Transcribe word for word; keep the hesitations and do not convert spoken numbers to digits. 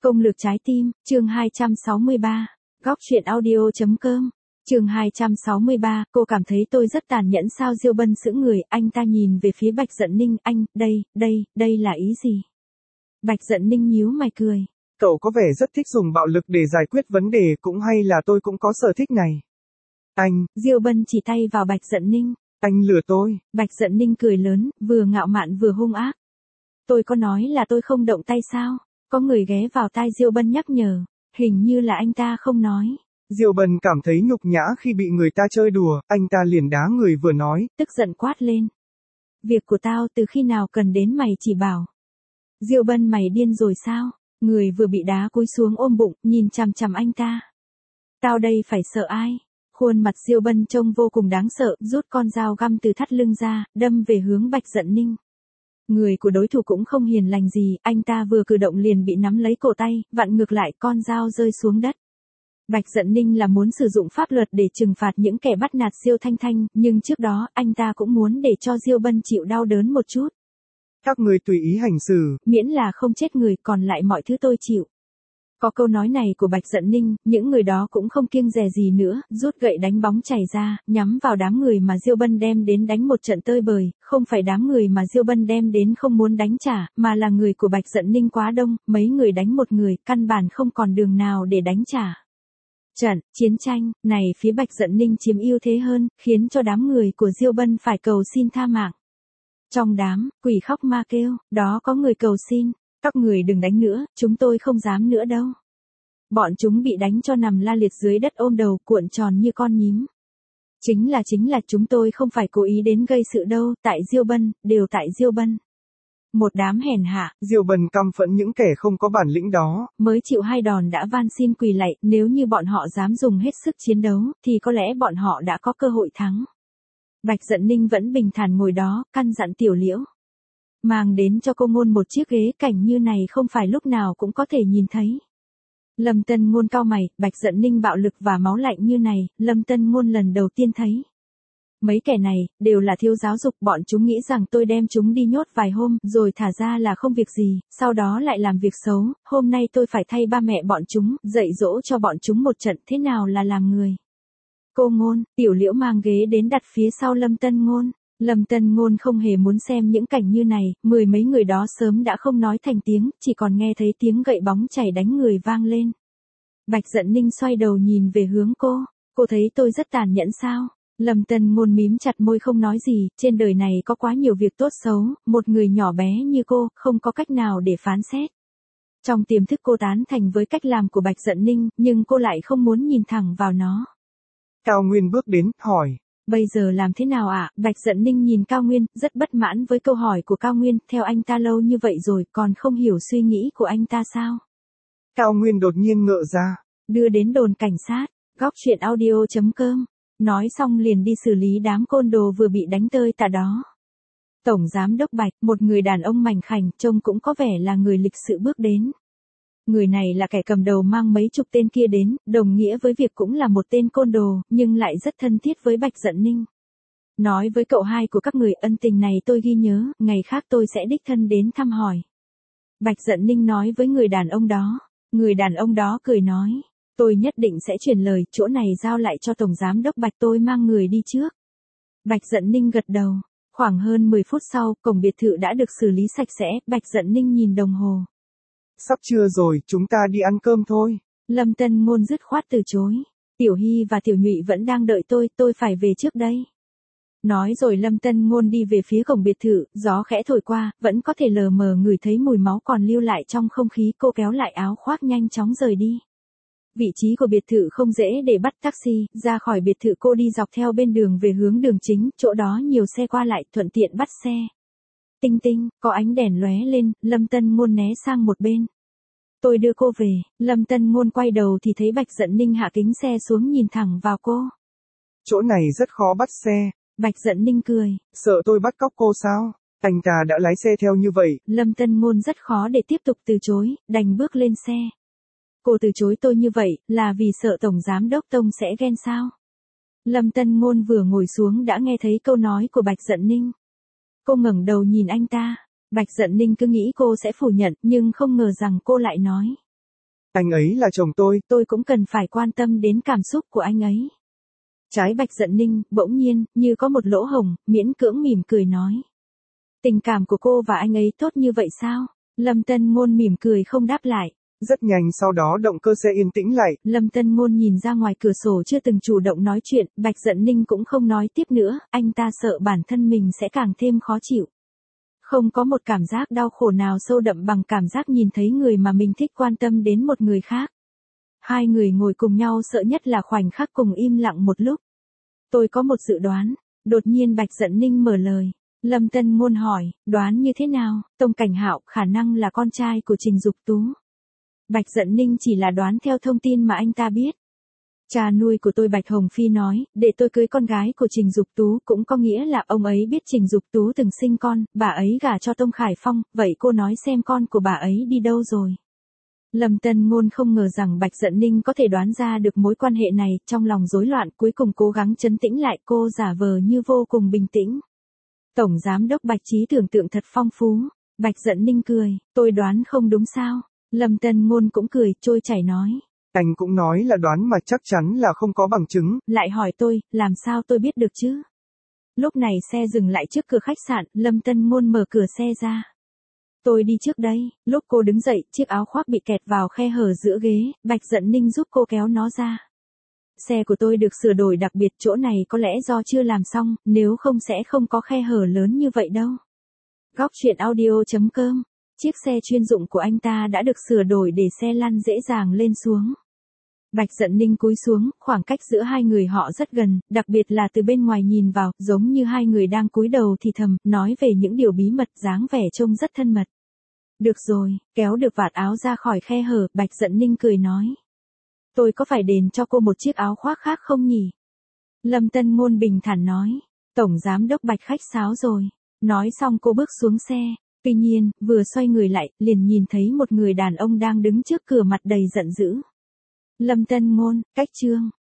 Công lược trái tim, chương hai trăm sáu mươi ba, góc truyện audio.com, chương hai trăm sáu mươi ba, cô cảm thấy tôi rất tàn nhẫn sao? Diêu Bân sững người, anh ta nhìn về phía Bạch Dận Ninh, anh, đây, đây, đây là ý gì? Bạch Dận Ninh nhíu mày cười. Cậu có vẻ rất thích dùng bạo lực để giải quyết vấn đề, cũng hay là tôi cũng có sở thích này. Anh, Diêu Bân chỉ tay vào Bạch Dận Ninh. Anh lừa tôi. Bạch Dận Ninh cười lớn, vừa ngạo mạn vừa hung ác. Tôi có nói là tôi không động tay sao? Có người ghé vào tai Diêu Bân nhắc nhở, hình như là anh ta không nói. Diêu Bân cảm thấy nhục nhã khi bị người ta chơi đùa, anh ta liền đá người vừa nói. Tức giận quát lên. Việc của tao từ khi nào cần đến mày chỉ bảo. Diêu Bân, mày điên rồi sao? Người vừa bị đá cúi xuống ôm bụng, nhìn chằm chằm anh ta. Tao đây phải sợ ai? Khuôn mặt Diêu Bân trông vô cùng đáng sợ, rút con dao găm từ thắt lưng ra, đâm về hướng Bạch Dận Ninh. Người của đối thủ cũng không hiền lành gì, anh ta vừa cử động liền bị nắm lấy cổ tay, vặn ngược lại, con dao rơi xuống đất. Bạch Dận Ninh là muốn sử dụng pháp luật để trừng phạt những kẻ bắt nạt Diêu Thanh Thanh, nhưng trước đó, anh ta cũng muốn để cho Diêu Bân chịu đau đớn một chút. Các người tùy ý hành xử. Miễn là không chết người, còn lại mọi thứ tôi chịu. Có câu nói này của Bạch Dận Ninh, những người đó cũng không kiêng dè gì nữa, rút gậy đánh bóng chảy ra, nhắm vào đám người mà Diêu Bân đem đến đánh một trận tơi bời, không phải đám người mà Diêu Bân đem đến không muốn đánh trả, mà là người của Bạch Dận Ninh quá đông, mấy người đánh một người, căn bản không còn đường nào để đánh trả. Trận, chiến tranh, này phía Bạch Dận Ninh chiếm ưu thế hơn, khiến cho đám người của Diêu Bân phải cầu xin tha mạng. Trong đám, quỷ khóc ma kêu, đó có người cầu xin. Các người đừng đánh nữa, chúng tôi không dám nữa đâu. Bọn chúng bị đánh cho nằm la liệt dưới đất ôm đầu cuộn tròn như con nhím. Chính là chính là chúng tôi không phải cố ý đến gây sự đâu, tại Diêu Bân, đều tại Diêu Bân. Một đám hèn hạ. Diêu Bân căm phẫn những kẻ không có bản lĩnh đó. Mới chịu hai đòn đã van xin quỳ lạy, nếu như bọn họ dám dùng hết sức chiến đấu, thì có lẽ bọn họ đã có cơ hội thắng. Bạch Dận Ninh vẫn bình thản ngồi đó, căn dặn Tiểu Liễu. Mang đến cho cô Ngôn một chiếc ghế, cảnh như này không phải lúc nào cũng có thể nhìn thấy. Lâm Tân Ngôn cau mày, Bạch Dận Ninh bạo lực và máu lạnh như này, Lâm Tân Ngôn lần đầu tiên thấy. Mấy kẻ này, đều là thiếu giáo dục, bọn chúng nghĩ rằng tôi đem chúng đi nhốt vài hôm, rồi thả ra là không việc gì, sau đó lại làm việc xấu, hôm nay tôi phải thay ba mẹ bọn chúng, dạy dỗ cho bọn chúng một trận, thế nào là làm người. Cô Ngôn, Tiểu Liễu mang ghế đến đặt phía sau Lâm Tân Ngôn. Lâm Tân Ngôn không hề muốn xem những cảnh như này, mười mấy người đó sớm đã không nói thành tiếng, chỉ còn nghe thấy tiếng gậy bóng chảy đánh người vang lên. Bạch Dận Ninh xoay đầu nhìn về hướng cô, cô thấy tôi rất tàn nhẫn sao? Lâm Tân Ngôn mím chặt môi không nói gì, trên đời này có quá nhiều việc tốt xấu, một người nhỏ bé như cô, không có cách nào để phán xét. Trong tiềm thức cô tán thành với cách làm của Bạch Dận Ninh, nhưng cô lại không muốn nhìn thẳng vào nó. Cao Nguyên bước đến, hỏi. Bây giờ làm thế nào ạ? À? Bạch Dận Ninh nhìn Cao Nguyên, rất bất mãn với câu hỏi của Cao Nguyên, theo anh ta lâu như vậy rồi, còn không hiểu suy nghĩ của anh ta sao? Cao Nguyên đột nhiên ngỡ ra. Đưa đến đồn cảnh sát, góc truyện audio.com. Nói xong liền đi xử lý đám côn đồ vừa bị đánh tơi tả đó. Tổng Giám Đốc Bạch, một người đàn ông mảnh khảnh, trông cũng có vẻ là người lịch sự bước đến. Người này là kẻ cầm đầu mang mấy chục tên kia đến, đồng nghĩa với việc cũng là một tên côn đồ, nhưng lại rất thân thiết với Bạch Dận Ninh. Nói với cậu hai của các người, ân tình này tôi ghi nhớ, ngày khác tôi sẽ đích thân đến thăm hỏi. Bạch Dận Ninh nói với người đàn ông đó. Người đàn ông đó cười nói, tôi nhất định sẽ truyền lời, chỗ này giao lại cho Tổng Giám Đốc Bạch, tôi mang người đi trước. Bạch Dận Ninh gật đầu. Khoảng hơn mười phút sau, cổng biệt thự đã được xử lý sạch sẽ, Bạch Dận Ninh nhìn đồng hồ. Sắp trưa rồi, chúng ta đi ăn cơm thôi. Lâm Tân Ngôn dứt khoát từ chối. Tiểu Hy và Tiểu Nhụy vẫn đang đợi tôi, tôi phải về trước đây. Nói rồi Lâm Tân Ngôn đi về phía cổng biệt thự, gió khẽ thổi qua, vẫn có thể lờ mờ ngửi thấy mùi máu còn lưu lại trong không khí, cô kéo lại áo khoác nhanh chóng rời đi. Vị trí của biệt thự không dễ để bắt taxi, ra khỏi biệt thự cô đi dọc theo bên đường về hướng đường chính, chỗ đó nhiều xe qua lại, thuận tiện bắt xe. Tinh tinh, có ánh đèn lóe lên, Lâm Tân Ngôn né sang một bên. Tôi đưa cô về, Lâm Tân Ngôn quay đầu thì thấy Bạch Dận Ninh hạ kính xe xuống nhìn thẳng vào cô. Chỗ này rất khó bắt xe. Bạch Dận Ninh cười. Sợ tôi bắt cóc cô sao? Anh ta đã lái xe theo như vậy. Lâm Tân Ngôn rất khó để tiếp tục từ chối, đành bước lên xe. Cô từ chối tôi như vậy, là vì sợ Tổng Giám Đốc Tông sẽ ghen sao? Lâm Tân Ngôn vừa ngồi xuống đã nghe thấy câu nói của Bạch Dận Ninh. Cô ngẩng đầu nhìn anh ta. Bạch Dận Ninh cứ nghĩ cô sẽ phủ nhận, nhưng không ngờ rằng cô lại nói. Anh ấy là chồng tôi. Tôi cũng cần phải quan tâm đến cảm xúc của anh ấy. Trái Bạch Dận Ninh, bỗng nhiên, như có một lỗ hổng, miễn cưỡng mỉm cười nói. Tình cảm của cô và anh ấy tốt như vậy sao? Lâm Tân Ngôn mỉm cười không đáp lại. Rất nhanh sau đó động cơ xe yên tĩnh lại. Lâm Tân Ngôn nhìn ra ngoài cửa sổ chưa từng chủ động nói chuyện, Bạch Dận Ninh cũng không nói tiếp nữa, anh ta sợ bản thân mình sẽ càng thêm khó chịu. Không có một cảm giác đau khổ nào sâu đậm bằng cảm giác nhìn thấy người mà mình thích quan tâm đến một người khác. Hai người ngồi cùng nhau sợ nhất là khoảnh khắc cùng im lặng một lúc. Tôi có một dự đoán. Đột nhiên Bạch Dận Ninh mở lời. Lâm Tân Ngôn hỏi, đoán như thế nào? Tông Cảnh Hạo khả năng là con trai của Trình Dục Tú. Bạch Dận Ninh chỉ là đoán theo thông tin mà anh ta biết. Cha nuôi của tôi Bạch Hồng Phi nói, để tôi cưới con gái của Trình Dục Tú cũng có nghĩa là ông ấy biết Trình Dục Tú từng sinh con, bà ấy gả cho Tông Khải Phong, vậy cô nói xem con của bà ấy đi đâu rồi. Lâm Tân Ngôn không ngờ rằng Bạch Dận Ninh có thể đoán ra được mối quan hệ này, trong lòng rối loạn cuối cùng cố gắng trấn tĩnh lại, cô giả vờ như vô cùng bình tĩnh. Tổng Giám đốc Bạch trí tưởng tượng thật phong phú. Bạch Dận Ninh cười, tôi đoán không đúng sao? Lâm Tân Ngôn cũng cười, trôi chảy nói. Anh cũng nói là đoán mà chắc chắn là không có bằng chứng. Lại hỏi tôi, làm sao tôi biết được chứ? Lúc này xe dừng lại trước cửa khách sạn, Lâm Tân Ngôn mở cửa xe ra. Tôi đi trước đây. Lúc cô đứng dậy, chiếc áo khoác bị kẹt vào khe hở giữa ghế, Bạch Dận Ninh giúp cô kéo nó ra. Xe của tôi được sửa đổi đặc biệt, chỗ này có lẽ do chưa làm xong, nếu không sẽ không có khe hở lớn như vậy đâu. Góc truyện audio chấm com. Chiếc xe chuyên dụng của anh ta đã được sửa đổi để xe lăn dễ dàng lên xuống. Bạch Dận Ninh cúi xuống, khoảng cách giữa hai người họ rất gần, đặc biệt là từ bên ngoài nhìn vào, giống như hai người đang cúi đầu thì thầm, nói về những điều bí mật, dáng vẻ trông rất thân mật. Được rồi, kéo được vạt áo ra khỏi khe hở, Bạch Dận Ninh cười nói. Tôi có phải đền cho cô một chiếc áo khoác khác không nhỉ? Lâm Tân Ngôn bình thản nói. Tổng Giám đốc Bạch khách sáo rồi. Nói xong cô bước xuống xe. Tuy nhiên, vừa xoay người lại, liền nhìn thấy một người đàn ông đang đứng trước cửa mặt đầy giận dữ. Lâm Tân Ngôn, cách chương.